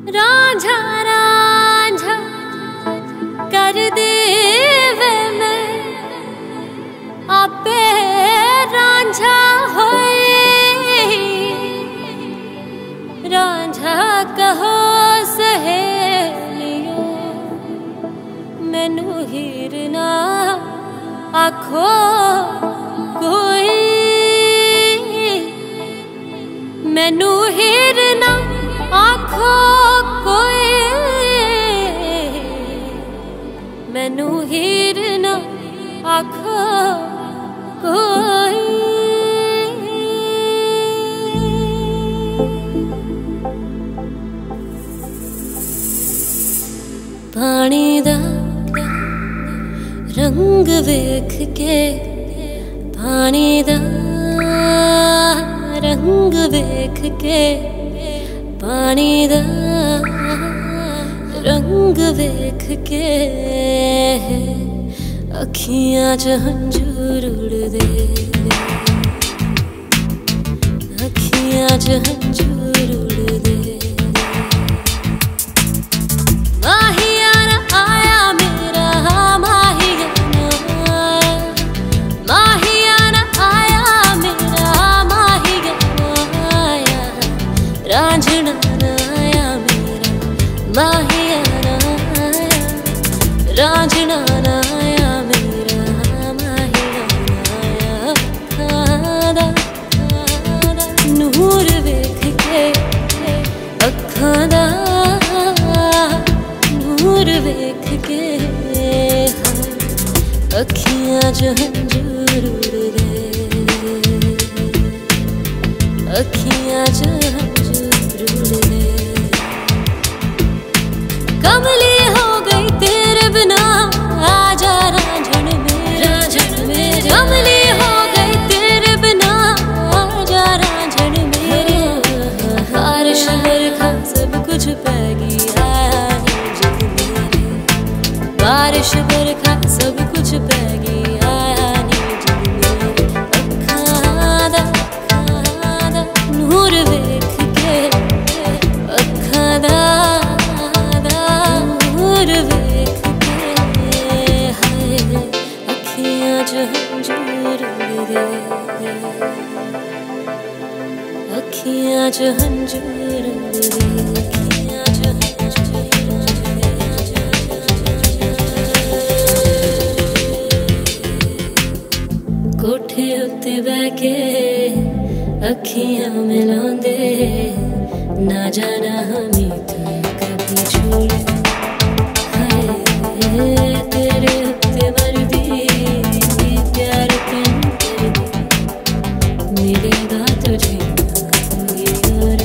रांझा रांझा कर दे वे मैं आपे रांझा होए। रांझा कहो सहेलियो मैनू हीर ना आखो कोई। मैनू हीर ना आखो कोई। मैनू हीर ना आखो कोई। पानी दा रंग वेख के पानी दा रंग वेख के पानी दा रंग वेख के अखियां च हंजूर उड़दे। अखियां च हंजूर उड़दे। माहियाना आया मेरा माहियाना आया। माहियाना आया मेरा माहियाना आया। रांझना आया मेरा माहियाना आया। रांझना आया मेरा माहियाना आया। खादा नूर वेख के अखां दा नूर वेख के अखियां च हंजूर उड़दे। अखियां च हंजूर उड़दे। कमली हो गई तेरे बिना आजा रांझन मेरा। कमली हो गई तेरे बिना आजा रांझन मेरे। बारिश बरखा सब कुछ पै गया जग मेरे। बारिश बरखा सब कुछ पै गया जग मेरे। अखां दा नूर वेख के अखां दा नूर वेख के हाय अखियां च हंजूर उड़दे। अखियां च हंजूर उड़दे। अखियां च कोठे उत्ते बह के अखियां मिलांदे। ना जाना हमें तू कभी छोड़। हाय तेरे उत्ते मरदी प्यार तेन मिलेगा तुझे कोई और।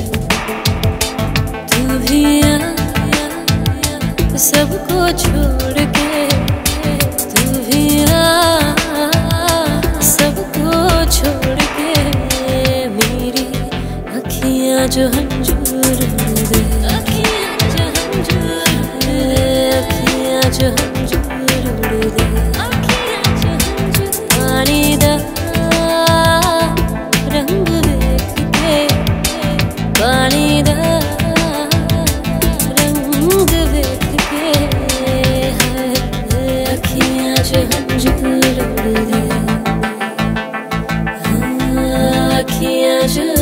तू भी आया सबको छोड़ के। तू भी आया सबको छोड़ के। मेरी अखियां जो हंजूर उड़दे। अखियां जो हंजूर उड़दे। अखियां जो हंजूर उड़दे। अखियां जो हंजूर। पानी दा रंग वेख के पानी दा रंग वेख के अखियां च हंजूर उड़दे। अखियां च